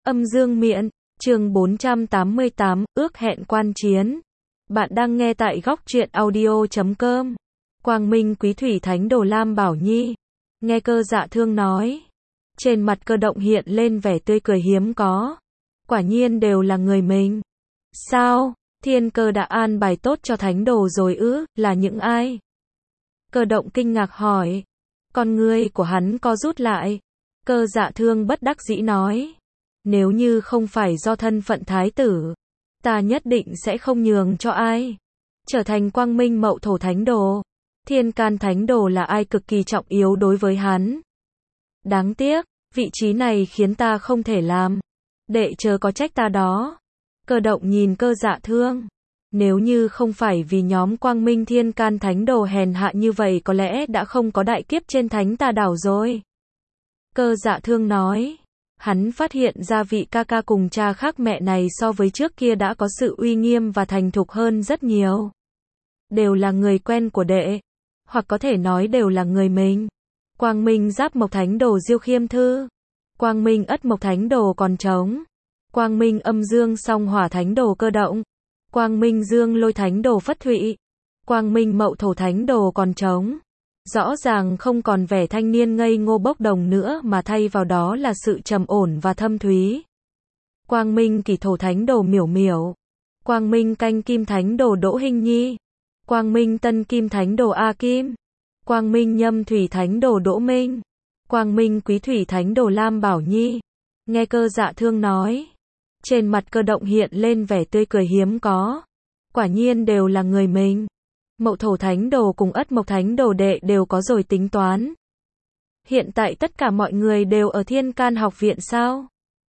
Âm dương miện, chương 488, ước hẹn quan chiến. Bạn đang nghe tại góc truyện audio.com. Quang Minh Quý Thủy Thánh Đồ Lam Bảo Nhi. Nghe Cơ Dạ Thương nói. Trên mặt Cơ Động hiện lên vẻ tươi cười hiếm có. Quả nhiên đều là người mình. Sao? Thiên Cơ đã an bài tốt cho Thánh Đồ rồi ư, là những ai? Cơ Động kinh ngạc hỏi. Con ngươi của hắn co rút lại. Cơ Dạ Thương bất đắc dĩ nói. Nếu như không phải do thân phận thái tử, ta nhất định sẽ không nhường cho ai. Trở thành Quang Minh Mậu Thổ Thánh Đồ. Thiên Can Thánh Đồ là ai cực kỳ trọng yếu đối với hắn. Đáng tiếc, vị trí này khiến ta không thể làm. Đệ chớ có trách ta đó. Cơ Động nhìn Cơ Dạ Thương. Nếu như không phải vì nhóm Quang Minh Thiên Can Thánh Đồ hèn hạ như vậy có lẽ đã không có đại kiếp trên Thánh Tà Đảo rồi. Cơ Dạ Thương nói. Hắn phát hiện ra vị ca ca cùng cha khác mẹ này so với trước kia đã có sự uy nghiêm và thành thục hơn rất nhiều. Đều là người quen của đệ. Hoặc có thể nói đều là người mình. Quang Minh Giáp Mộc Thánh Đồ Diêu Khiêm Thư. Quang Minh Ất Mộc Thánh Đồ Còn Trống. Quang Minh Âm Dương Song Hỏa Thánh Đồ Cơ Động. Quang Minh Dương Lôi Thánh Đồ Phất Thụy. Quang Minh Mậu Thổ Thánh Đồ Còn Trống. Rõ ràng không còn vẻ thanh niên ngây ngô bốc đồng nữa mà thay vào đó là sự trầm ổn và thâm thúy. Quang Minh Kỷ Thổ Thánh Đồ Miểu Miểu. Quang Minh Canh Kim Thánh Đồ Đỗ Hinh Nhi. Quang Minh Tân Kim Thánh Đồ A Kim. Quang Minh Nhâm Thủy Thánh Đồ Đỗ Minh. Quang Minh Quý Thủy Thánh Đồ Lam Bảo Nhi. Nghe Cơ Dạ Thương nói. Trên mặt Cơ Động hiện lên vẻ tươi cười hiếm có. Quả nhiên đều là người mình. Mậu Thổ Thánh Đồ cùng Ất Mộc Thánh Đồ đệ đều có rồi tính toán. Hiện tại tất cả mọi người đều ở Thiên Can học viện sao?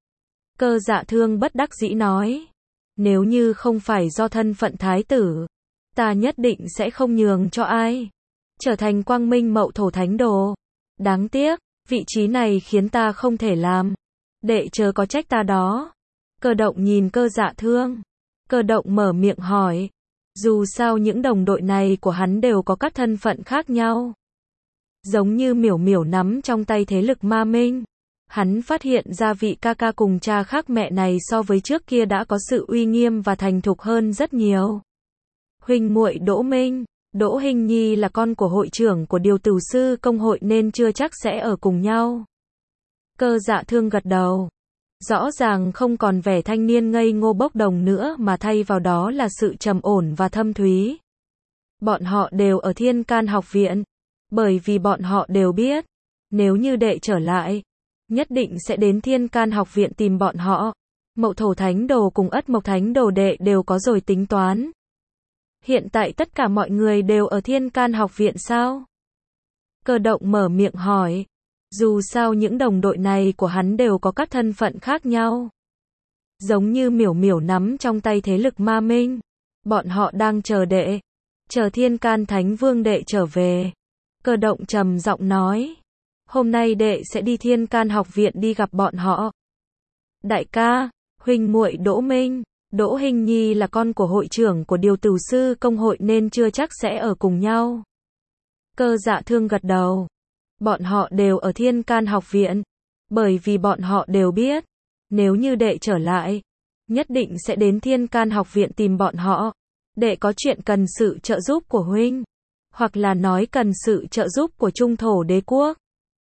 Cơ Dạ Thương bất đắc dĩ nói. Nếu như không phải do thân phận thái tử, ta nhất định sẽ không nhường cho ai. Trở thành Quang Minh Mậu Thổ Thánh Đồ. Đáng tiếc, vị trí này khiến ta không thể làm. Đệ chớ có trách ta đó. Cơ Động nhìn Cơ Dạ Thương. Cơ Động mở miệng hỏi. Dù sao những đồng đội này của hắn đều có các thân phận khác nhau. Giống như miểu miểu nắm trong tay thế lực ma minh. Hắn phát hiện ra vị ca ca cùng cha khác mẹ này so với trước kia đã có sự uy nghiêm và thành thục hơn rất nhiều. Huynh muội Đỗ Minh, Đỗ Hinh Nhi là con của hội trưởng của Điều Tử Sư Công hội nên chưa chắc sẽ ở cùng nhau. Cơ Dạ Thương gật đầu. Rõ ràng không còn vẻ thanh niên ngây ngô bốc đồng nữa mà thay vào đó là sự trầm ổn và thâm thúy. Bọn họ đều ở Thiên Can học viện. Bởi vì bọn họ đều biết. Nếu như đệ trở lại, nhất định sẽ đến Thiên Can học viện tìm bọn họ. Mậu Thổ Thánh Đồ cùng Ất Mộc Thánh Đồ đệ đều có rồi tính toán. Hiện tại tất cả mọi người đều ở Thiên Can học viện sao? Cơ Động mở miệng hỏi. Dù sao những đồng đội này của hắn đều có các thân phận khác nhau. Giống như miểu miểu nắm trong tay thế lực ma minh. Bọn họ đang chờ đệ. Chờ Thiên Can Thánh Vương đệ trở về. Cơ Động trầm giọng nói. Hôm nay đệ sẽ đi Thiên Can học viện đi gặp bọn họ. Đại ca, huynh muội Đỗ Minh, Đỗ Hinh Nhi là con của hội trưởng của Điều Tử Sư Công hội nên chưa chắc sẽ ở cùng nhau. Cơ Dạ Thương gật đầu. Bọn họ đều ở Thiên Can học viện. Bởi vì bọn họ đều biết. Nếu như đệ trở lại, nhất định sẽ đến Thiên Can học viện tìm bọn họ. Đệ có chuyện cần sự trợ giúp của huynh. Hoặc là nói cần sự trợ giúp của Trung Thổ Đế Quốc.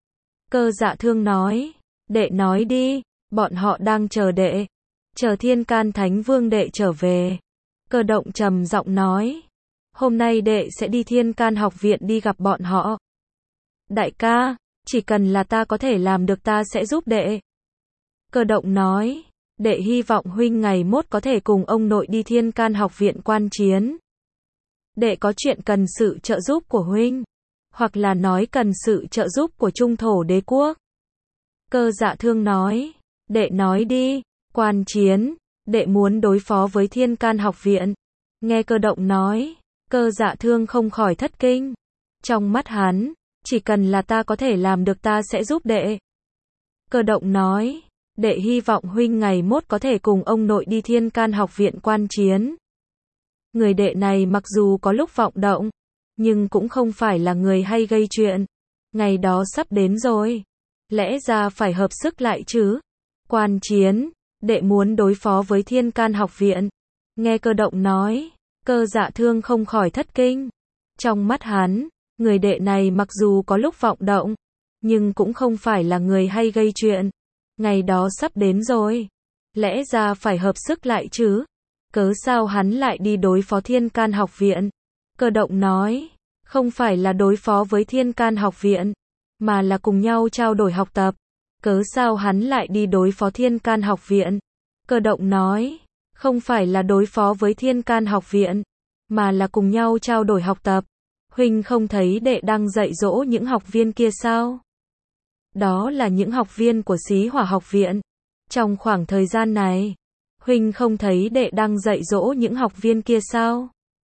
Cơ Dạ Thương nói. Đệ nói đi, bọn họ đang chờ đệ. Chờ Thiên Can Thánh Vương đệ trở về. Cơ Động trầm giọng nói. Hôm nay đệ sẽ đi Thiên Can học viện đi gặp bọn họ. Đại ca, chỉ cần là ta có thể làm được ta sẽ giúp đệ. Cơ Động nói. Đệ hy vọng huynh ngày mốt có thể cùng ông nội đi Thiên Can học viện quan chiến. Đệ có chuyện cần sự trợ giúp của huynh. Hoặc là nói cần sự trợ giúp của Trung Thổ Đế Quốc. Cơ Dạ Thương nói. Đệ nói đi, quan chiến, đệ muốn đối phó với Thiên Can học viện. Nghe Cơ Động nói, Cơ Dạ Thương không khỏi thất kinh. Trong mắt hắn, chỉ cần là ta có thể làm được ta sẽ giúp đệ. Cơ Động nói. Đệ hy vọng huynh ngày mốt có thể cùng ông nội đi Thiên Can học viện quan chiến. Người đệ này mặc dù có lúc vọng động, nhưng cũng không phải là người hay gây chuyện. Ngày đó sắp đến rồi. Lẽ ra phải hợp sức lại chứ. Quan chiến, Đệ muốn đối phó với Thiên Can học viện. Nghe Cơ Động nói, Cơ Dạ Thương không khỏi thất kinh. Trong mắt hắn, người đệ này mặc dù có lúc vọng động, nhưng cũng không phải là người hay gây chuyện. Ngày đó sắp đến rồi. Lẽ ra phải hợp sức lại chứ. Cớ sao hắn lại đi đối phó Thiên Can học viện? Cơ Động nói, không phải là đối phó với Thiên Can học viện, mà là cùng nhau trao đổi học tập. Cớ sao hắn lại đi đối phó Thiên Can học viện? Cơ Động nói, không phải là đối phó với Thiên Can học viện, mà là cùng nhau trao đổi học tập. Huynh không thấy đệ đang dạy dỗ những học viên kia sao? Đó là những học viên của Xí Hỏa học viện. Trong khoảng thời gian này, Huynh không thấy đệ đang dạy dỗ những học viên kia sao?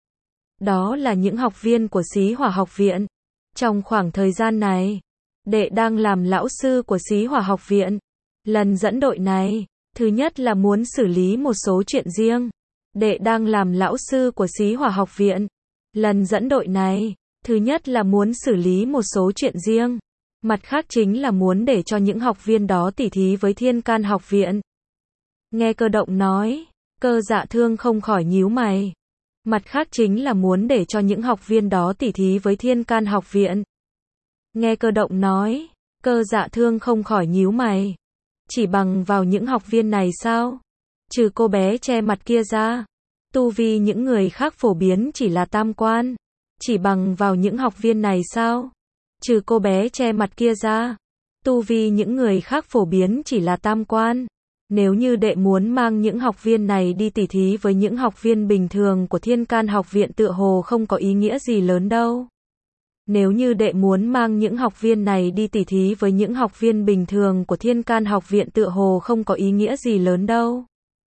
Đó là những học viên của Xí Hỏa học viện. Trong khoảng thời gian này, đệ đang làm lão sư của Xí Hỏa học viện. Lần dẫn đội này, thứ nhất là muốn xử lý một số chuyện riêng. Đệ đang làm lão sư của Xí Hỏa học viện. Lần dẫn đội này, thứ nhất là muốn xử lý một số chuyện riêng. Mặt khác chính là muốn để cho những học viên đó tỉ thí với Thiên Can học viện. Nghe Cơ Động nói, Cơ Dạ Thương không khỏi nhíu mày. Mặt khác chính là muốn để cho những học viên đó tỉ thí với Thiên Can học viện. Nghe Cơ Động nói, Cơ Dạ Thương không khỏi nhíu mày. Chỉ bằng vào những học viên này sao? Trừ cô bé che mặt kia ra, tu vi những người khác phổ biến chỉ là tam quan. Chỉ bằng vào những học viên này sao? Trừ cô bé che mặt kia ra, tu vi những người khác phổ biến chỉ là tam quan. Nếu như đệ muốn mang những học viên này đi tỉ thí với những học viên bình thường của Thiên Can học viện tựa hồ không có ý nghĩa gì lớn đâu. Nếu như đệ muốn mang những học viên này đi tỉ thí với những học viên bình thường của Thiên Can học viện tựa hồ không có ý nghĩa gì lớn đâu.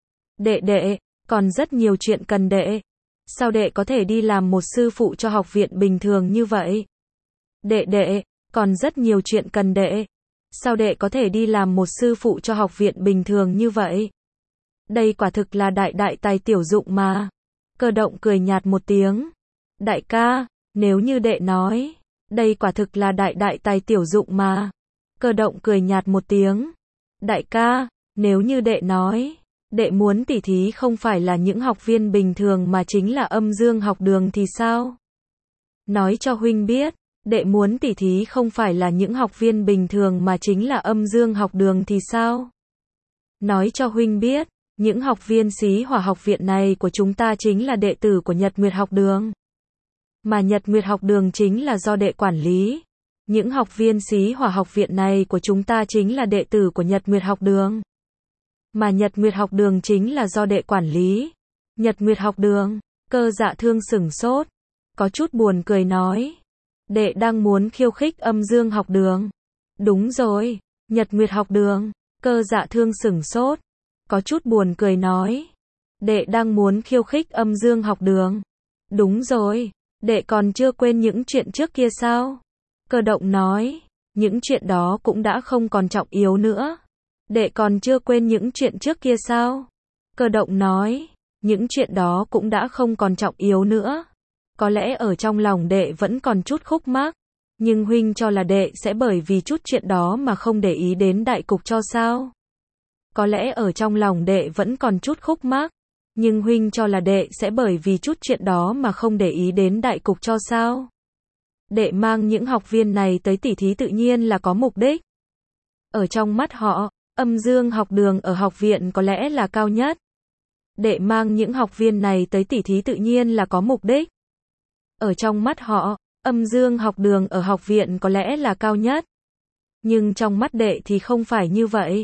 Đệ, còn rất nhiều chuyện cần đệ. Sao đệ có thể đi làm một sư phụ cho học viện bình thường như vậy? Đệ, còn rất nhiều chuyện cần đệ. Sao đệ có thể đi làm một sư phụ cho học viện bình thường như vậy? Đây quả thực là đại tài tiểu dụng mà. Cơ Động cười nhạt một tiếng. Đại ca, nếu như đệ nói, đây quả thực là đại tài tiểu dụng mà. Cơ Động cười nhạt một tiếng. Đại ca, nếu như đệ nói, đệ muốn tỉ thí không phải là những học viên bình thường mà chính là Âm Dương học đường thì sao? Nói cho huynh biết, đệ muốn tỉ thí không phải là những học viên bình thường mà chính là Âm Dương học đường thì sao? Nói cho huynh biết, những học viên Xí Hỏa học viện này của chúng ta chính là đệ tử của Nhật Nguyệt học đường. Mà Nhật Nguyệt học đường chính là do đệ quản lý. Những học viên Xí Hỏa học viện này của chúng ta chính là đệ tử của Nhật Nguyệt học đường. Mà Nhật Nguyệt học đường chính là do đệ quản lý. Nhật Nguyệt học đường, Cơ Dạ Thương sửng sốt, có chút buồn cười nói. Đệ đang muốn khiêu khích Âm Dương học đường. Đúng rồi, Nhật Nguyệt học đường, Cơ Dạ Thương sửng sốt, có chút buồn cười nói. Đệ đang muốn khiêu khích Âm Dương học đường. Đúng rồi, đệ còn chưa quên những chuyện trước kia sao? Cơ Động nói, những chuyện đó cũng đã không còn trọng yếu nữa. Đệ còn chưa quên những chuyện trước kia sao? Cơ Động nói, những chuyện đó cũng đã không còn trọng yếu nữa. Có lẽ ở trong lòng đệ vẫn còn chút khúc mắc, nhưng huynh cho là đệ sẽ bởi vì chút chuyện đó mà không để ý đến đại cục cho sao? Có lẽ ở trong lòng đệ vẫn còn chút khúc mắc, nhưng huynh cho là đệ sẽ bởi vì chút chuyện đó mà không để ý đến đại cục cho sao? Đệ mang những học viên này tới tỉ thí tự nhiên là có mục đích. Ở trong mắt họ, Âm Dương học đường ở học viện có lẽ là cao nhất. Đệ mang những học viên này tới tỉ thí tự nhiên là có mục đích. Ở trong mắt họ, Âm Dương học đường ở học viện có lẽ là cao nhất. Nhưng trong mắt đệ thì không phải như vậy.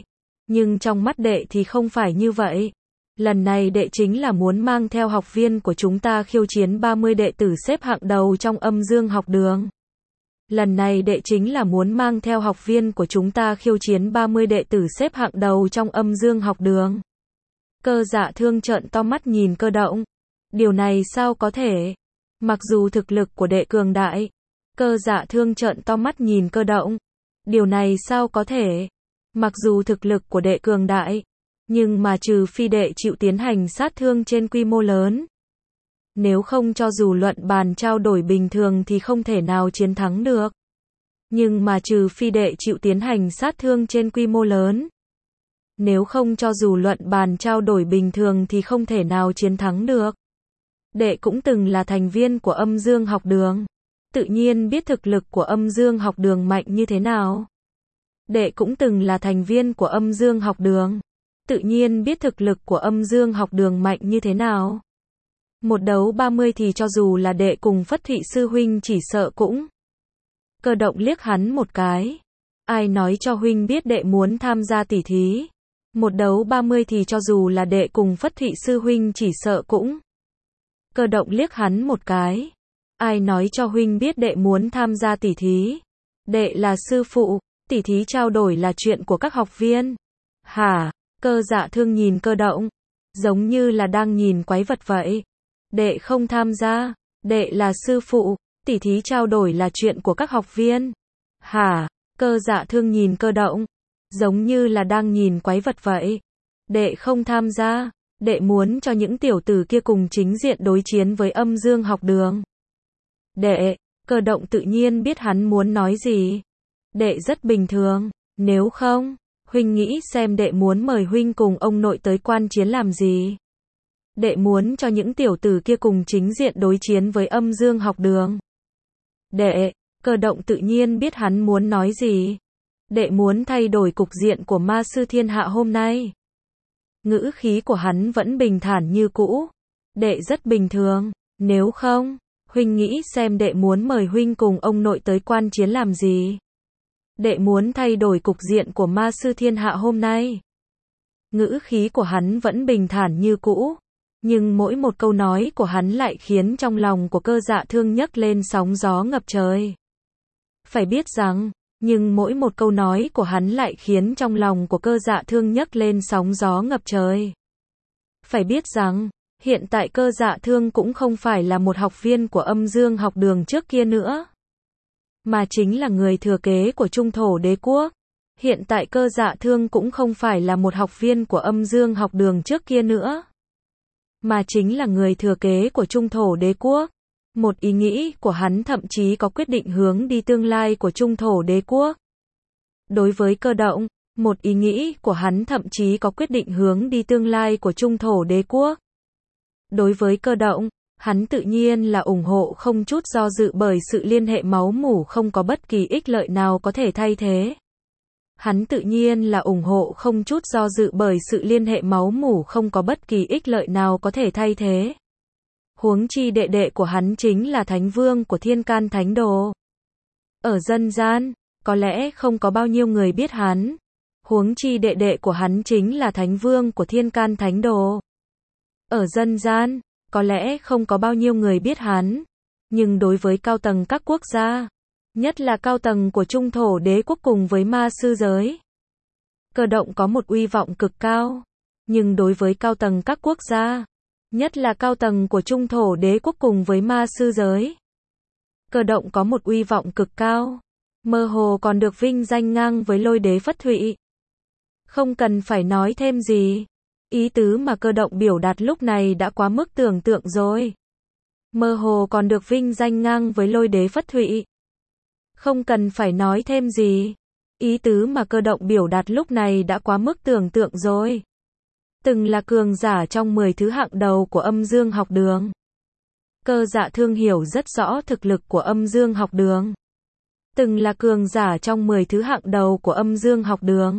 Lần này đệ chính là muốn mang theo học viên của chúng ta khiêu chiến 30 đệ tử xếp hạng đầu trong Âm Dương học đường. Lần này đệ chính là muốn mang theo học viên của chúng ta khiêu chiến 30 đệ tử xếp hạng đầu trong Âm Dương học đường. Cơ Dạ Thương trợn to mắt nhìn Cơ Động. Điều này sao có thể? Mặc dù thực lực của đệ cường đại. Cơ Dạ Thương trợn to mắt nhìn Cơ Động. Điều này sao có thể? Mặc dù thực lực của đệ cường đại, nhưng mà trừ phi đệ chịu tiến hành sát thương trên quy mô lớn. Nếu không cho dù luận bàn trao đổi bình thường thì không thể nào chiến thắng được. Nhưng mà trừ phi đệ chịu tiến hành sát thương trên quy mô lớn. Nếu không cho dù luận bàn trao đổi bình thường thì không thể nào chiến thắng được. Đệ cũng từng là thành viên của Âm Dương học đường. Tự nhiên biết thực lực của Âm Dương học đường mạnh như thế nào. Đệ cũng từng là thành viên của Âm Dương học đường. Tự nhiên biết thực lực của Âm Dương học đường mạnh như thế nào. Một đấu 30 thì cho dù là đệ cùng Phất Thụy sư huynh chỉ sợ cũng. Cơ động liếc hắn một cái. Ai nói cho huynh biết đệ muốn tham gia tỉ thí. Một đấu 30 thì cho dù là đệ cùng Phất Thụy sư huynh chỉ sợ cũng. Cơ động liếc hắn một cái. Ai nói cho huynh biết đệ muốn tham gia tỉ thí. Đệ là sư phụ, tỉ thí trao đổi là chuyện của các học viên. Hả? Cơ Dạ Thương nhìn Cơ động, giống như là đang nhìn quái vật vậy. Đệ không tham gia, đệ là sư phụ, tỉ thí trao đổi là chuyện của các học viên. Hả? Cơ Dạ Thương nhìn Cơ động, giống như là đang nhìn quái vật vậy. Đệ không tham gia, đệ muốn cho những tiểu tử kia cùng chính diện đối chiến với Âm Dương học đường. Đệ, Cơ động tự nhiên biết hắn muốn nói gì. Đệ rất bình thường, nếu không, huynh nghĩ xem đệ muốn mời huynh cùng ông nội tới quan chiến làm gì? Đệ muốn cho những tiểu tử kia cùng chính diện đối chiến với Âm Dương học đường. Đệ, Cơ động tự nhiên biết hắn muốn nói gì. Đệ muốn thay đổi cục diện của ma sư thiên hạ hôm nay. Ngữ khí của hắn vẫn bình thản như cũ. Đệ rất bình thường, nếu không, huynh nghĩ xem đệ muốn mời huynh cùng ông nội tới quan chiến làm gì? Đệ muốn thay đổi cục diện của ma sư thiên hạ hôm nay. Ngữ khí của hắn vẫn bình thản như cũ. Nhưng mỗi một câu nói của hắn lại khiến trong lòng của Cơ Dạ Thương nhấc lên sóng gió ngập trời. Phải biết rằng, nhưng mỗi một câu nói của hắn lại khiến trong lòng của Cơ Dạ Thương nhấc lên sóng gió ngập trời. Phải biết rằng, hiện tại Cơ Dạ Thương cũng không phải là một học viên của Âm Dương học đường trước kia nữa, mà chính là người thừa kế của Trung Thổ Đế quốc. Hiện tại Cơ Dạ Thương cũng không phải là một học viên của Âm Dương học đường trước kia nữa, mà chính là người thừa kế của Trung Thổ Đế quốc. Một ý nghĩ của hắn thậm chí có quyết định hướng đi tương lai của Trung Thổ Đế quốc. Đối với Cơ động, một ý nghĩ của hắn thậm chí có quyết định hướng đi tương lai của Trung Thổ Đế quốc. Đối với Cơ động, hắn tự nhiên là ủng hộ không chút do dự bởi sự liên hệ máu mủ không có bất kỳ ích lợi nào có thể thay thế. Hắn tự nhiên là ủng hộ không chút do dự bởi sự liên hệ máu mủ không có bất kỳ ích lợi nào có thể thay thế. Huống chi đệ đệ của hắn chính là Thánh Vương của Thiên Can Thánh Đồ. Ở dân gian, có lẽ không có bao nhiêu người biết hắn. Huống chi đệ đệ của hắn chính là Thánh Vương của Thiên Can Thánh Đồ. Ở dân gian, có lẽ không có bao nhiêu người biết hắn. Nhưng đối với cao tầng các quốc gia, nhất là cao tầng của Trung Thổ Đế quốc cùng với ma sư giới, Cơ động có một uy vọng cực cao. Nhưng đối với cao tầng các quốc gia, nhất là cao tầng của Trung Thổ Đế quốc cùng với ma sư giới, Cơ động có một uy vọng cực cao. Mơ hồ còn được vinh danh ngang với Lôi Đế Phất Thụy. Không cần phải nói thêm gì. Ý tứ mà Cơ động biểu đạt lúc này đã quá mức tưởng tượng rồi. Mơ hồ còn được vinh danh ngang với Lôi Đế Phất Thụy. Không cần phải nói thêm gì. Ý tứ mà Cơ động biểu đạt lúc này đã quá mức tưởng tượng rồi. Từng là cường giả trong 10 thứ hạng đầu của Âm Dương học đường. Cơ Dạ Thương hiểu rất rõ thực lực của Âm Dương học đường. Từng là cường giả trong 10 thứ hạng đầu của Âm Dương học đường.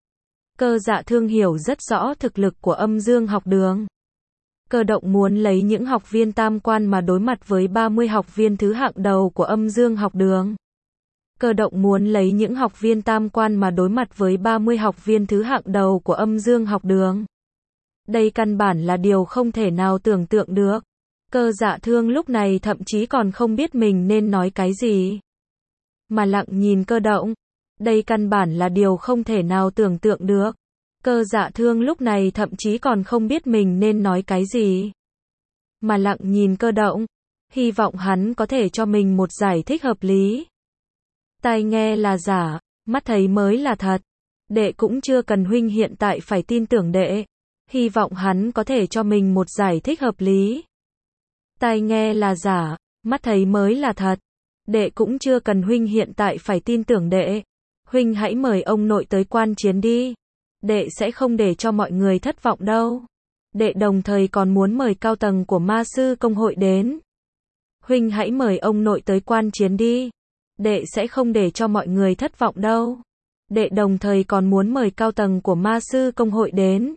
Cơ Dạ Thương hiểu rất rõ thực lực của Âm Dương học đường. Cơ động muốn lấy những học viên tam quan mà đối mặt với 30 học viên thứ hạng đầu của Âm Dương học đường. Cơ động muốn lấy những học viên tam quan mà đối mặt với 30 học viên thứ hạng đầu của Âm Dương học đường. Đây căn bản là điều không thể nào tưởng tượng được. Cơ Dạ Thương lúc này thậm chí còn không biết mình nên nói cái gì, mà lặng nhìn Cơ động. Đây căn bản là điều không thể nào tưởng tượng được. Cơ Dạ Thương lúc này thậm chí còn không biết mình nên nói cái gì, mà lặng nhìn Cơ động. Hy vọng hắn có thể cho mình một giải thích hợp lý. Tai nghe là giả, mắt thấy mới là thật. Đệ cũng chưa cần huynh hiện tại phải tin tưởng đệ. Hy vọng hắn có thể cho mình một giải thích hợp lý. Tai nghe là giả, mắt thấy mới là thật. Đệ cũng chưa cần huynh hiện tại phải tin tưởng đệ. Huynh hãy mời ông nội tới quan chiến đi. đệ sẽ không để cho mọi người thất vọng đâu. Đệ đồng thời còn muốn mời cao tầng của ma sư công hội đến. Huynh hãy mời ông nội tới quan chiến đi. Đệ sẽ không để cho mọi người thất vọng đâu. Đệ đồng thời còn muốn mời cao tầng của ma sư công hội đến.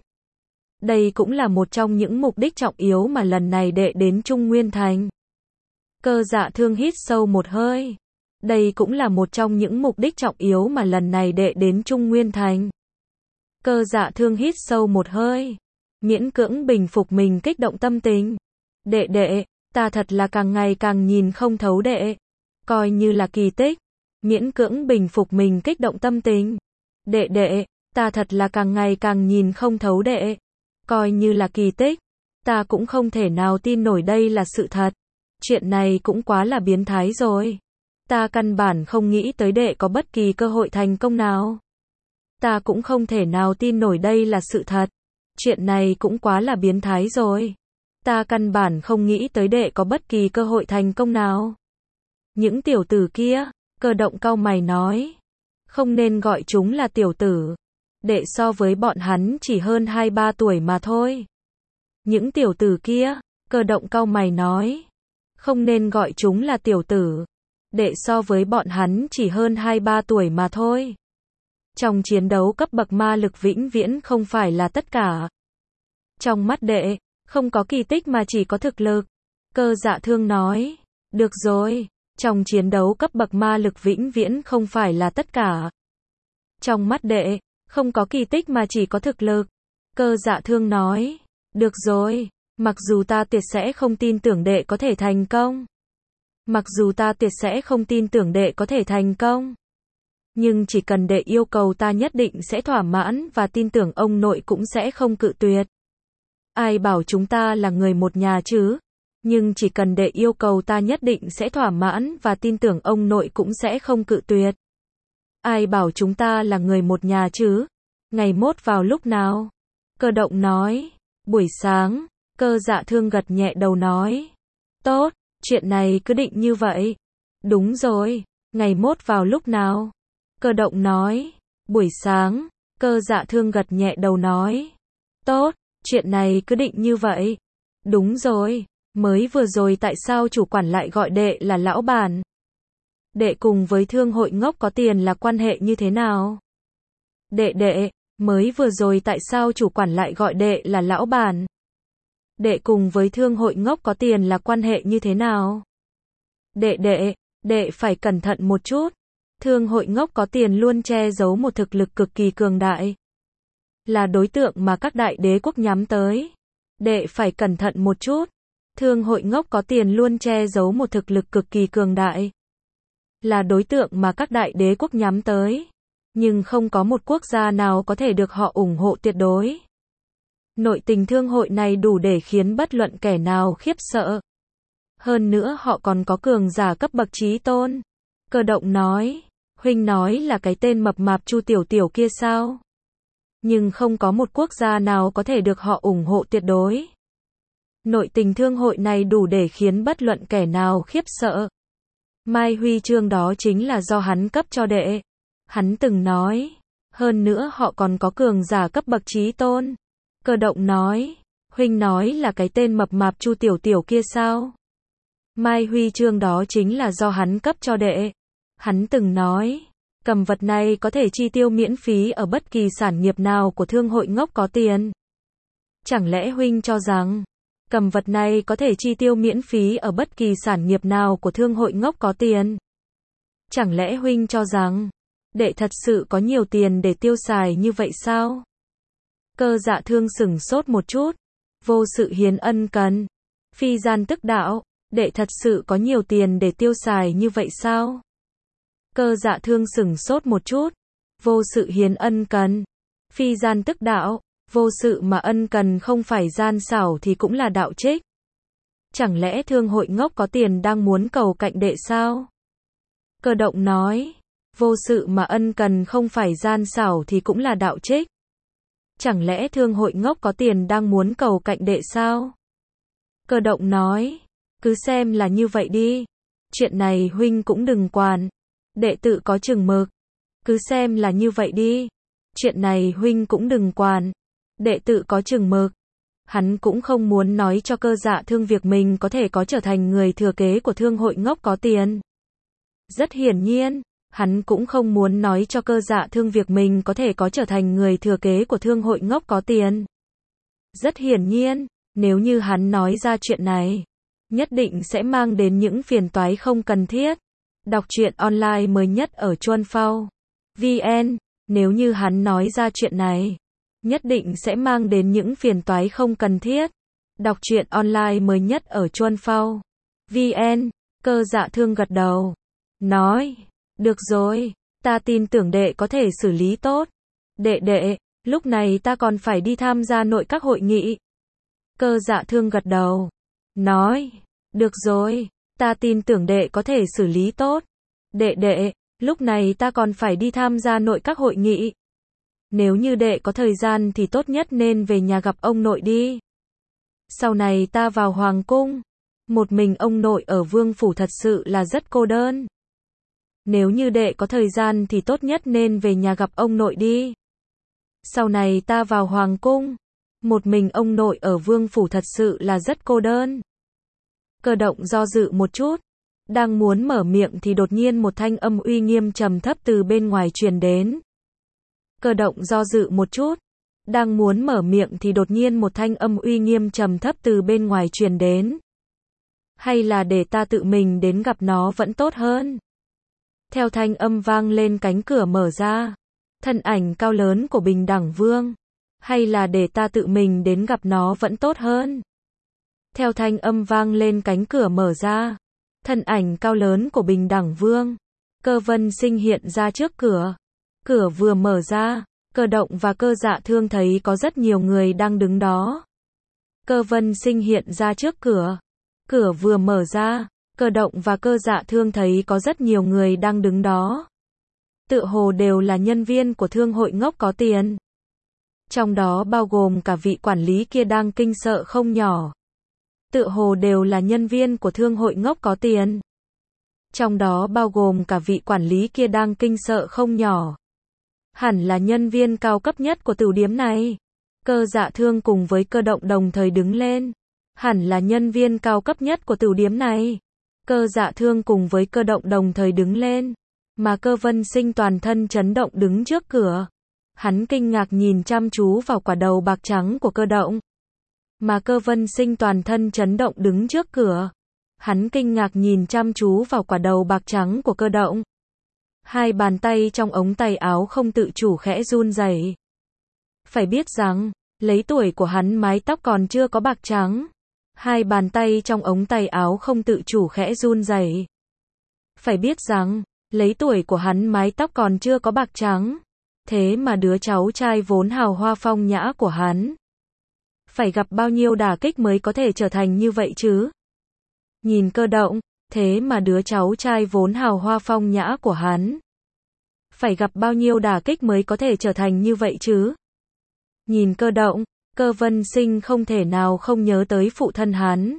Đây cũng là một trong những mục đích trọng yếu mà lần này đệ đến Trung Nguyên Thành. Cơ Dạ Thương hít sâu một hơi. Đây cũng là một trong những mục đích trọng yếu mà lần này đệ đến Trung Nguyên Thành. Cơ Dạ Thương hít sâu một hơi. Miễn cưỡng bình phục mình kích động tâm tình. Đệ, ta thật là càng ngày càng nhìn không thấu đệ. Coi như là kỳ tích. Miễn cưỡng bình phục mình kích động tâm tình. Đệ, ta thật là càng ngày càng nhìn không thấu đệ. Coi như là kỳ tích. Ta cũng không thể nào tin nổi đây là sự thật. Chuyện này cũng quá là biến thái rồi. Ta căn bản không nghĩ tới đệ có bất kỳ cơ hội thành công nào. Ta cũng không thể nào tin nổi đây là sự thật. Chuyện này cũng quá là biến thái rồi. Ta căn bản không nghĩ tới đệ có bất kỳ cơ hội thành công nào. Những tiểu tử kia, Cơ Động cau mày nói. Không nên gọi chúng là tiểu tử. Đệ so với bọn hắn chỉ hơn 2-3 tuổi mà thôi. Những tiểu tử kia, Cơ Động cau mày nói. Không nên gọi chúng là tiểu tử. Đệ so với bọn hắn chỉ hơn 2-3 tuổi mà thôi. Trong chiến đấu cấp bậc ma lực vĩnh viễn không phải là tất cả. Trong mắt đệ, không có kỳ tích mà chỉ có thực lực. Cơ Dạ Thương nói. Được rồi, trong chiến đấu cấp bậc ma lực vĩnh viễn không phải là tất cả. Trong mắt đệ, không có kỳ tích mà chỉ có thực lực. Cơ Dạ Thương nói. Được rồi, mặc dù ta tuyệt sẽ không tin tưởng đệ có thể thành công. Mặc dù ta tuyệt sẽ không tin tưởng đệ có thể thành công. Nhưng chỉ cần đệ yêu cầu ta nhất định sẽ thỏa mãn và tin tưởng ông nội cũng sẽ không cự tuyệt. Ai bảo chúng ta là người một nhà chứ? Nhưng chỉ cần đệ yêu cầu ta nhất định sẽ thỏa mãn và tin tưởng ông nội cũng sẽ không cự tuyệt. Ai bảo chúng ta là người một nhà chứ? Ngày mốt vào lúc nào? Cơ Động nói. Buổi sáng. Cơ Dạ Thương gật nhẹ đầu nói. Tốt, chuyện này cứ định như vậy. Đúng rồi, ngày mốt vào lúc nào? Cơ Động nói. Buổi sáng. Cơ Dạ Thương gật nhẹ đầu nói. Tốt, chuyện này cứ định như vậy. Đúng rồi, mới vừa rồi tại sao chủ quản lại gọi đệ là lão bản? Đệ cùng với thương hội ngốc có tiền là quan hệ như thế nào? Đệ, mới vừa rồi tại sao chủ quản lại gọi đệ là lão bản? Đệ cùng với thương hội ngốc có tiền là quan hệ như thế nào? Đệ phải cẩn thận một chút. Thương hội ngốc có tiền luôn che giấu một thực lực cực kỳ cường đại. Là đối tượng mà các đại đế quốc nhắm tới. Đệ phải cẩn thận một chút. Thương hội ngốc có tiền luôn che giấu một thực lực cực kỳ cường đại. Là đối tượng mà các đại đế quốc nhắm tới. Nhưng không có một quốc gia nào có thể được họ ủng hộ tuyệt đối. Nội tình thương hội này đủ để khiến bất luận kẻ nào khiếp sợ. Hơn nữa họ còn có cường giả cấp bậc chí tôn. Cơ Động nói. Huynh nói là cái tên mập mạp Chu Tiểu Tiểu kia sao? Nhưng không có một quốc gia nào có thể được họ ủng hộ tuyệt đối. Nội tình thương hội này đủ để khiến bất luận kẻ nào khiếp sợ. Mai huy chương đó chính là do hắn cấp cho đệ. Hắn từng nói. Hơn nữa họ còn có cường giả cấp bậc chí tôn. Cơ Động nói. Huynh nói là cái tên mập mạp Chu Tiểu Tiểu kia sao? Mai huy chương đó chính là do hắn cấp cho đệ. Hắn từng nói. Cầm vật này có thể chi tiêu miễn phí ở bất kỳ sản nghiệp nào của thương hội ngốc có tiền. Chẳng lẽ huynh cho rằng cầm vật này có thể chi tiêu miễn phí ở bất kỳ sản nghiệp nào của thương hội ngốc có tiền? Chẳng lẽ huynh cho rằng đệ thật sự có nhiều tiền để tiêu xài như vậy sao? Cơ Dạ Thương sửng sốt một chút. Vô sự hiến ân cần. Phi gian tức đạo. Đệ thật sự có nhiều tiền để tiêu xài như vậy sao? Cơ Dạ Thương sửng sốt một chút. Vô sự hiến ân cần. Phi gian tức đạo. Vô sự mà ân cần không phải gian xảo thì cũng là đạo trích. Chẳng lẽ thương hội ngốc có tiền đang muốn cầu cạnh đệ sao? Cơ Động nói. Vô sự mà ân cần không phải gian xảo thì cũng là đạo trích. Chẳng lẽ thương hội ngốc có tiền đang muốn cầu cạnh đệ sao? Cơ Động nói. Cứ xem là như vậy đi. Chuyện này huynh cũng đừng quản. Đệ tự có chừng mực. Cứ xem là như vậy đi. Chuyện này huynh cũng đừng quản. Đệ tự có chừng mực. Hắn cũng không muốn nói cho Cơ Dạ Thương việc mình có thể có trở thành người thừa kế của thương hội ngốc có tiền. Rất hiển nhiên, hắn cũng không muốn nói cho Cơ Dạ Thương việc mình có thể có trở thành người thừa kế của thương hội ngốc có tiền. Rất hiển nhiên, nếu như hắn nói ra chuyện này, nhất định sẽ mang đến những phiền toái không cần thiết. Đọc truyện online mới nhất ở Chuan Phao VN, nếu như hắn nói ra chuyện này, nhất định sẽ mang đến những phiền toái không cần thiết. Đọc truyện online mới nhất ở Chuan Phao VN, Cơ Dạ Thương gật đầu, nói, được rồi, ta tin tưởng đệ có thể xử lý tốt. Đệ, lúc này ta còn phải đi tham gia nội các hội nghị. Cơ Dạ Thương gật đầu, nói, được rồi, ta tin tưởng đệ có thể xử lý tốt. Đệ, lúc này ta còn phải đi tham gia nội các hội nghị. Nếu như đệ có thời gian thì tốt nhất nên về nhà gặp ông nội đi. Sau này ta vào hoàng cung, một mình ông nội ở vương phủ thật sự là rất cô đơn. Nếu như đệ có thời gian thì tốt nhất nên về nhà gặp ông nội đi. Sau này ta vào hoàng cung, một mình ông nội ở vương phủ thật sự là rất cô đơn. Cơ Động do dự một chút, đang muốn mở miệng thì đột nhiên một thanh âm uy nghiêm trầm thấp từ bên ngoài truyền đến. Cơ Động do dự một chút, đang muốn mở miệng thì đột nhiên một thanh âm uy nghiêm trầm thấp từ bên ngoài truyền đến. Hay là để ta tự mình đến gặp nó vẫn tốt hơn. Theo thanh âm vang lên, cánh cửa mở ra. Thân ảnh cao lớn của Bình Đẳng Vương. Hay là để ta tự mình đến gặp nó vẫn tốt hơn. Theo thanh âm vang lên, cánh cửa mở ra. Thân ảnh cao lớn của Bình Đẳng Vương. Cơ Vân Sinh hiện ra trước cửa. Cửa vừa mở ra, Cơ Động và Cơ Dạ Thương thấy có rất nhiều người đang đứng đó. Cơ Vân Sinh hiện ra trước cửa. Cửa vừa mở ra, Cơ Động và Cơ Dạ Thương thấy có rất nhiều người đang đứng đó. Tựa hồ đều là nhân viên của thương hội ngốc có tiền. Trong đó bao gồm cả vị quản lý kia đang kinh sợ không nhỏ. Tựa hồ đều là nhân viên của thương hội ngốc có tiền. Trong đó bao gồm cả vị quản lý kia đang kinh sợ không nhỏ. Hẳn là nhân viên cao cấp nhất của tửu điếm này. Cơ Dạ Thương cùng với Cơ Động đồng thời đứng lên. Hẳn là nhân viên cao cấp nhất của tửu điếm này. Cơ Dạ Thương cùng với Cơ Động đồng thời đứng lên. Mà Cơ Vân Sinh toàn thân chấn động đứng trước cửa. Hắn kinh ngạc nhìn chăm chú vào quả đầu bạc trắng của Cơ Động. Mà Cơ Vân Sinh toàn thân chấn động đứng trước cửa. Hắn kinh ngạc nhìn chăm chú vào quả đầu bạc trắng của Cơ Động. Hai bàn tay trong ống tay áo không tự chủ khẽ run rẩy. Phải biết rằng, lấy tuổi của hắn mái tóc còn chưa có bạc trắng. Hai bàn tay trong ống tay áo không tự chủ khẽ run rẩy. Phải biết rằng, lấy tuổi của hắn mái tóc còn chưa có bạc trắng. Thế mà đứa cháu trai vốn hào hoa phong nhã của hắn. Phải gặp bao nhiêu đả kích mới có thể trở thành như vậy chứ? Nhìn Cơ Động, thế mà đứa cháu trai vốn hào hoa phong nhã của hắn. Phải gặp bao nhiêu đả kích mới có thể trở thành như vậy chứ? Nhìn Cơ Động, Cơ Vân Sinh không thể nào không nhớ tới phụ thân hắn.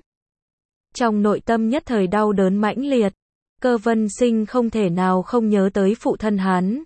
Trong nội tâm nhất thời đau đớn mãnh liệt, Cơ Vân Sinh không thể nào không nhớ tới phụ thân hắn.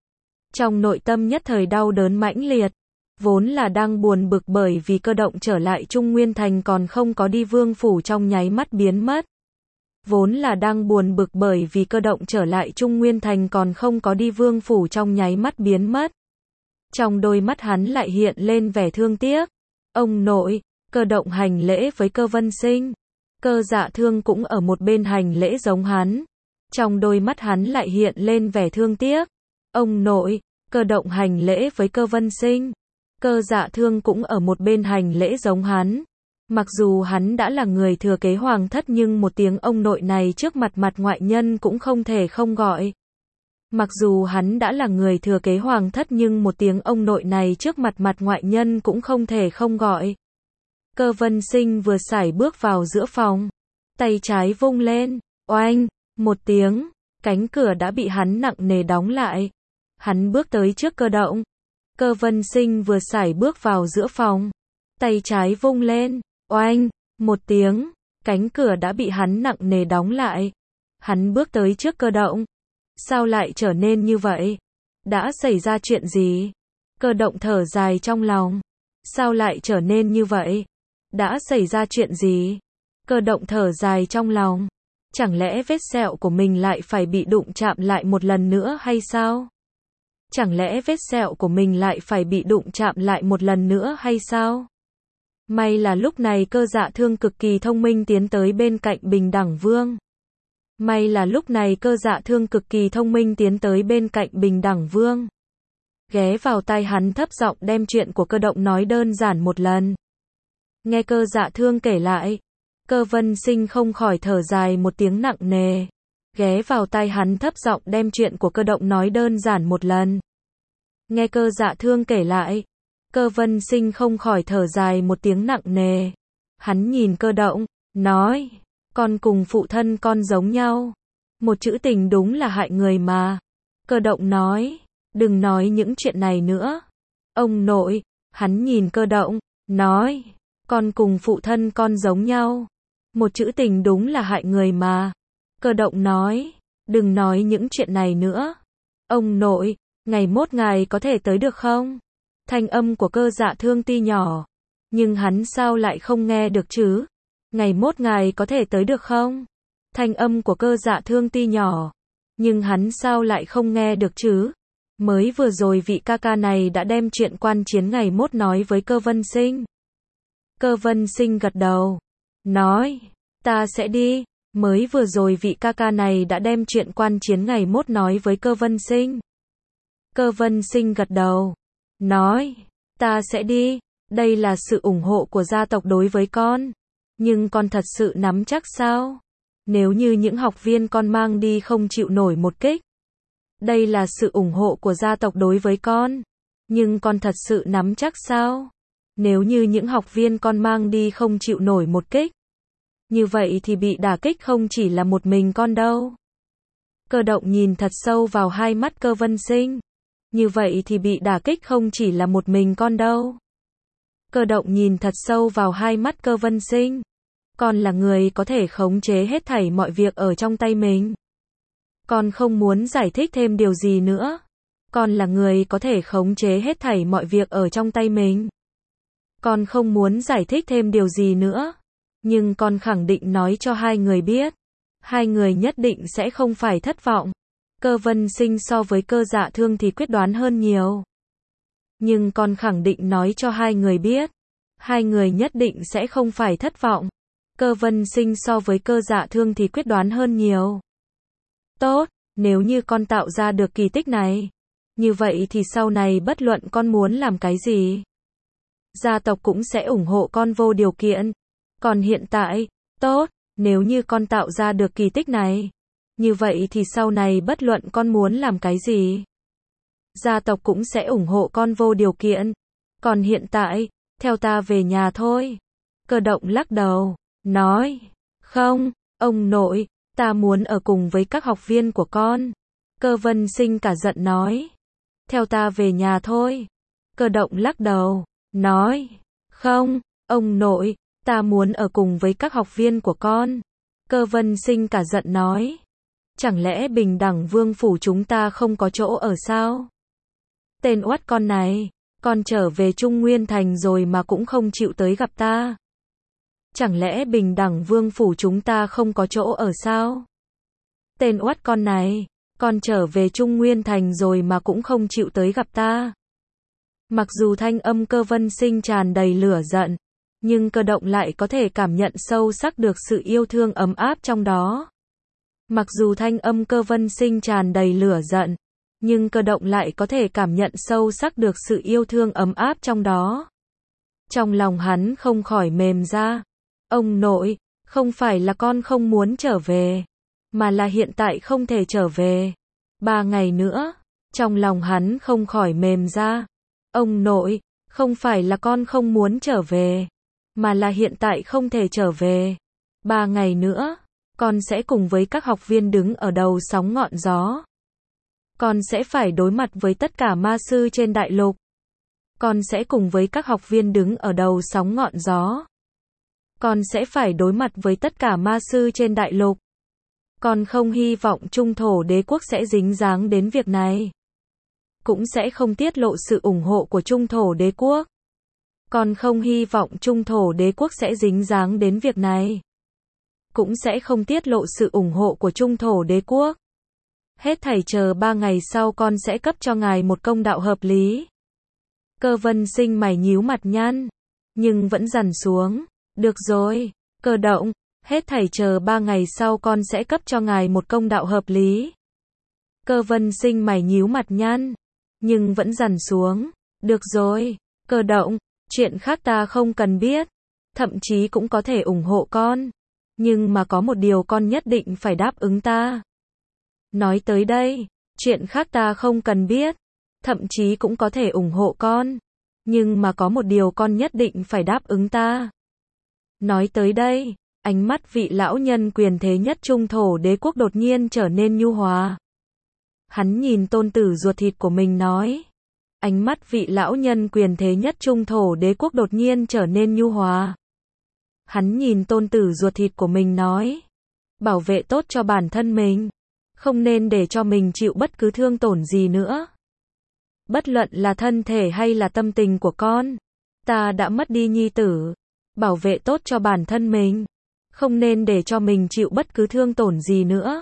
Trong nội tâm nhất thời đau đớn mãnh liệt, vốn là đang buồn bực bởi vì Cơ Động trở lại Trung Nguyên Thành còn không có đi vương phủ trong nháy mắt biến mất. Vốn là đang buồn bực bởi vì Cơ Động trở lại Trung Nguyên Thành còn không có đi vương phủ trong nháy mắt biến mất. Trong đôi mắt hắn lại hiện lên vẻ thương tiếc. Ông nội, Cơ Động hành lễ với Cơ Vân Sinh. Cơ Dạ Thương cũng ở một bên hành lễ giống hắn. Trong đôi mắt hắn lại hiện lên vẻ thương tiếc. Ông nội, Cơ Động hành lễ với Cơ Vân Sinh. Cơ Dạ Thương cũng ở một bên hành lễ giống hắn. Mặc dù hắn đã là người thừa kế hoàng thất nhưng một tiếng ông nội này trước mặt ngoại nhân cũng không thể không gọi. Mặc dù hắn đã là người thừa kế hoàng thất nhưng một tiếng ông nội này trước mặt ngoại nhân cũng không thể không gọi. Cơ Vân Sinh vừa sải bước vào giữa phòng. Tay trái vung lên. Oanh! Một tiếng. Cánh cửa đã bị hắn nặng nề đóng lại. Hắn bước tới trước Cơ Động. Cơ Vân Sinh vừa sải bước vào giữa phòng. Tay trái vung lên. Oanh! Một tiếng. Cánh cửa đã bị hắn nặng nề đóng lại. Hắn bước tới trước Cơ Động. Sao lại trở nên như vậy? Đã xảy ra chuyện gì? Cơ động thở dài trong lòng. Sao lại trở nên như vậy? Đã xảy ra chuyện gì? Cơ động thở dài trong lòng. Chẳng lẽ vết sẹo của mình lại phải bị đụng chạm lại một lần nữa hay sao? Chẳng lẽ vết sẹo của mình lại phải bị đụng chạm lại một lần nữa hay sao? May là lúc này Cơ Dạ Thương cực kỳ thông minh tiến tới bên cạnh Bình Đẳng Vương. May là lúc này Cơ Dạ Thương cực kỳ thông minh tiến tới bên cạnh Bình Đẳng Vương. Ghé vào tai hắn thấp giọng đem chuyện của Cơ động nói đơn giản một lần. Nghe Cơ Dạ Thương kể lại, Cơ Vân Sinh không khỏi thở dài một tiếng nặng nề. Ghé vào tai hắn thấp giọng đem chuyện của Cơ động nói đơn giản một lần. Nghe Cơ Dạ Thương kể lại, Cơ Vân Sinh không khỏi thở dài một tiếng nặng nề. Hắn nhìn Cơ động, nói, con cùng phụ thân con giống nhau. Một chữ tình đúng là hại người mà. Cơ động nói, đừng nói những chuyện này nữa. Ông nội, hắn nhìn Cơ động, nói, con cùng phụ thân con giống nhau. Một chữ tình đúng là hại người mà. Cơ động nói, đừng nói những chuyện này nữa. Ông nội, ngày mốt ngài có thể tới được không? Thanh âm của Cơ Dạ Thương ti nhỏ. Nhưng hắn sao lại không nghe được chứ? Ngày mốt ngài có thể tới được không? Thanh âm của Cơ Dạ Thương ti nhỏ. Nhưng hắn sao lại không nghe được chứ? Mới vừa rồi vị ca ca này đã đem chuyện quan chiến ngày mốt nói với Cơ Vân Sinh. Cơ Vân Sinh gật đầu. Nói, ta sẽ đi. Mới vừa rồi vị ca ca này đã đem chuyện quan chiến ngày mốt nói với Cơ Vân Sinh. Cơ Vân Sinh gật đầu. Nói, ta sẽ đi. Đây là sự ủng hộ của gia tộc đối với con. Nhưng con thật sự nắm chắc sao? Nếu như những học viên con mang đi không chịu nổi một kích. Đây là sự ủng hộ của gia tộc đối với con. Nhưng con thật sự nắm chắc sao? Nếu như những học viên con mang đi không chịu nổi một kích. Như vậy thì bị đả kích không chỉ là một mình con đâu. Cơ động nhìn thật sâu vào hai mắt Cơ Vân Sinh. Như vậy thì bị đả kích không chỉ là một mình con đâu. Cơ động nhìn thật sâu vào hai mắt Cơ Vân Sinh. Con là người có thể khống chế hết thảy mọi việc ở trong tay mình. Con không muốn giải thích thêm điều gì nữa. Con là người có thể khống chế hết thảy mọi việc ở trong tay mình. Con không muốn giải thích thêm điều gì nữa. Nhưng con khẳng định nói cho hai người biết. Hai người nhất định sẽ không phải thất vọng. Cơ Vân Sinh so với Cơ Dạ Thương thì quyết đoán hơn nhiều. Nhưng con khẳng định nói cho hai người biết. Hai người nhất định sẽ không phải thất vọng. Cơ Vân Sinh so với Cơ Dạ Thương thì quyết đoán hơn nhiều. Tốt, nếu như con tạo ra được kỳ tích này. Như vậy thì sau này bất luận con muốn làm cái gì. Gia tộc cũng sẽ ủng hộ con vô điều kiện. Còn hiện tại, tốt, nếu như con tạo ra được kỳ tích này. Như vậy thì sau này bất luận con muốn làm cái gì. Gia tộc cũng sẽ ủng hộ con vô điều kiện. Còn hiện tại, theo ta về nhà thôi. Cơ động lắc đầu, nói, không, ông nội, ta muốn ở cùng với các học viên của con. Cơ Vân Sinh cả giận nói, theo ta về nhà thôi. Cơ động lắc đầu, nói, không, ông nội, ta muốn ở cùng với các học viên của con. Cơ Vân Sinh cả giận nói, chẳng lẽ Bình Đẳng Vương phủ chúng ta không có chỗ ở sao? Tên oắt con này, con trở về Trung Nguyên Thành rồi mà cũng không chịu tới gặp ta. Chẳng lẽ Bình Đẳng Vương phủ chúng ta không có chỗ ở sao? Tên oắt con này, con trở về Trung Nguyên Thành rồi mà cũng không chịu tới gặp ta. Mặc dù thanh âm Cơ Vân Sinh tràn đầy lửa giận, nhưng Cơ động lại có thể cảm nhận sâu sắc được sự yêu thương ấm áp trong đó. Mặc dù thanh âm Cơ Vân Sinh tràn đầy lửa giận, nhưng Cơ động lại có thể cảm nhận sâu sắc được sự yêu thương ấm áp trong đó. Trong lòng hắn không khỏi mềm ra. Ông nội, không phải là con không muốn trở về, mà là hiện tại không thể trở về. 3 ngày nữa, trong lòng hắn không khỏi mềm ra. Ông nội, không phải là con không muốn trở về, mà là hiện tại không thể trở về. 3 ngày nữa, con sẽ cùng với các học viên đứng ở đầu sóng ngọn gió. Con sẽ phải đối mặt với tất cả ma sư trên đại lục. Con sẽ cùng với các học viên đứng ở đầu sóng ngọn gió. Con sẽ phải đối mặt với tất cả ma sư trên đại lục. Con không hy vọng Trung Thổ Đế quốc sẽ dính dáng đến việc này. cũng sẽ không tiết lộ sự ủng hộ của Trung Thổ Đế quốc. Con không hy vọng Trung Thổ Đế quốc sẽ dính dáng đến việc này. Cũng sẽ không tiết lộ sự ủng hộ của Trung Thổ Đế quốc. Hết thảy chờ 3 ngày sau con sẽ cấp cho ngài một công đạo hợp lý. Cơ Vân Sinh mày nhíu mặt nhăn, nhưng vẫn dằn xuống. Được rồi, Cơ Động, hết thảy chờ 3 ngày sau con sẽ cấp cho ngài một công đạo hợp lý. Cơ Vân Sinh mày nhíu mặt nhăn, nhưng vẫn dằn xuống. Được rồi, Cơ Động, chuyện khác ta không cần biết, thậm chí cũng có thể ủng hộ con. Nhưng mà có một điều con nhất định phải đáp ứng ta. Nói tới đây, chuyện khác ta không cần biết, thậm chí cũng có thể ủng hộ con. Nhưng mà có một điều con nhất định phải đáp ứng ta. Nói tới đây, ánh mắt vị lão nhân quyền thế nhất Trung Thổ Đế quốc đột nhiên trở nên nhu hòa. Hắn nhìn tôn tử ruột thịt của mình nói. Ánh mắt vị lão nhân quyền thế nhất Trung Thổ Đế quốc đột nhiên trở nên nhu hòa. Hắn nhìn tôn tử ruột thịt của mình nói. Bảo vệ tốt cho bản thân mình. Không nên để cho mình chịu bất cứ thương tổn gì nữa. Bất luận là thân thể hay là tâm tình của con. Ta đã mất đi nhi tử. Bảo vệ tốt cho bản thân mình. Không nên để cho mình chịu bất cứ thương tổn gì nữa.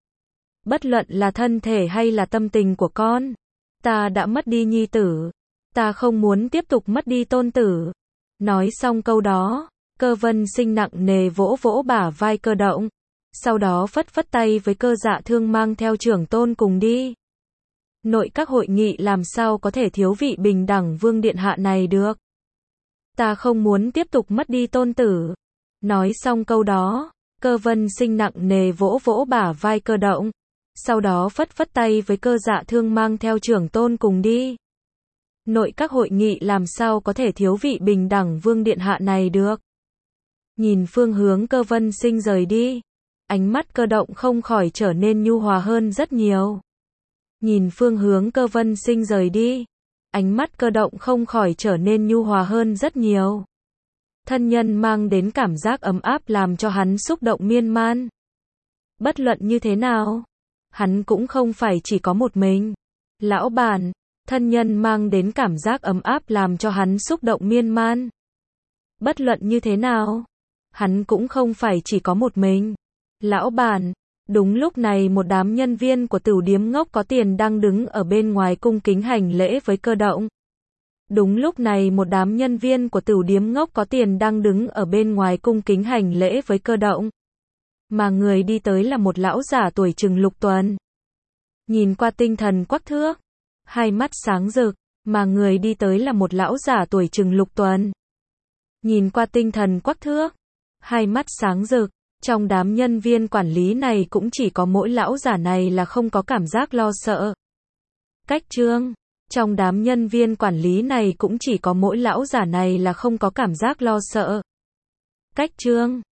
Bất luận là thân thể hay là tâm tình của con. Ta đã mất đi nhi tử. Ta không muốn tiếp tục mất đi tôn tử. Nói xong câu đó, Cơ Vân Sinh nặng nề vỗ vỗ bả vai Cơ Động. Sau đó phất phất tay với Cơ Dạ Thương mang theo trưởng tôn cùng đi. Nội các hội nghị làm sao có thể thiếu vị bình đẳng vương điện hạ này được. Ta không muốn tiếp tục mất đi tôn tử. Nói xong câu đó, Cơ Vân Sinh nặng nề vỗ vỗ bả vai Cơ Động. Sau đó phất phất tay với Cơ Dạ Thương mang theo trưởng tôn cùng đi. Nội các hội nghị làm sao có thể thiếu vị bình đẳng vương điện hạ này được. Nhìn phương hướng Cơ Vân Sinh rời đi, ánh mắt Cơ Động không khỏi trở nên nhu hòa hơn rất nhiều. Nhìn phương hướng Cơ Vân Sinh rời đi, ánh mắt Cơ Động không khỏi trở nên nhu hòa hơn rất nhiều. Thân nhân mang đến cảm giác ấm áp làm cho hắn xúc động miên man. Bất luận như thế nào, hắn cũng không phải chỉ có một mình. Lão bản, thân nhân mang đến cảm giác ấm áp làm cho hắn xúc động miên man. Bất luận như thế nào, hắn cũng không phải chỉ có một mình. Lão bản, đúng lúc này một đám nhân viên của Tửu Điếm Ngốc có tiền đang đứng ở bên ngoài cung kính hành lễ với Cơ Động. Đúng lúc này một đám nhân viên của Tửu Điếm Ngốc có tiền đang đứng ở bên ngoài cung kính hành lễ với Cơ Động. Mà người đi tới là một lão giả tuổi chừng Lục Tuần. Nhìn qua tinh thần quắc thước, hai mắt sáng rực, mà người đi tới là một lão giả tuổi chừng Lục Tuần. Nhìn qua tinh thần quắc thước, hai mắt sáng rực, trong đám nhân viên quản lý này cũng chỉ có mỗi lão giả này là không có cảm giác lo sợ. Cách Trương, trong đám nhân viên quản lý này cũng chỉ có mỗi lão giả này là không có cảm giác lo sợ. Cách Trương.